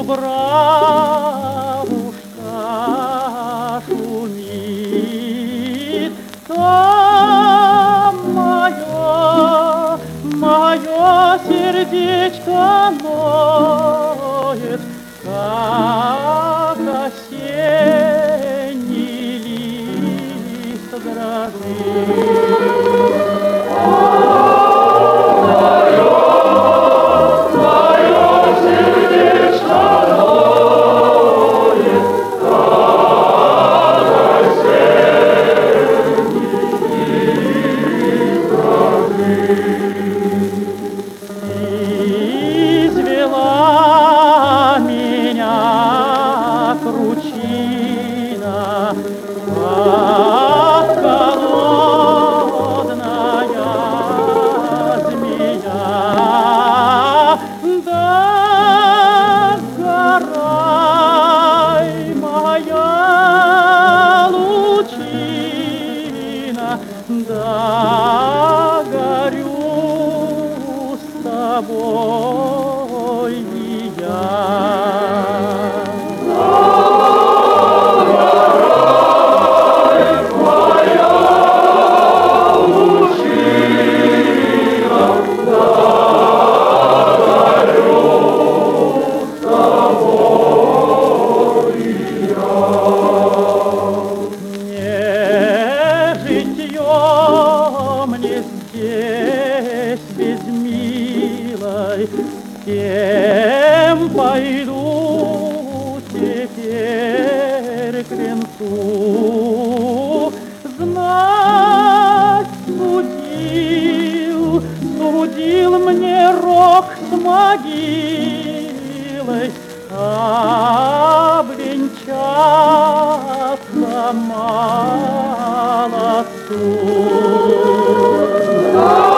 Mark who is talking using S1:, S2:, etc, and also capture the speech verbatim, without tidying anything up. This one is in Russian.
S1: Дубравушка шумит, там мое, мое сердечко ноет, как осенний лист дрожит. Извела меня кручина, как голодная змея. Да сгорай, моя лучина, да горю с тобой и я. Мне здесь без милой, с кем пойду теперь к венцу? Знать судил, судил мне рок с могилой, обвенчаться молодцу.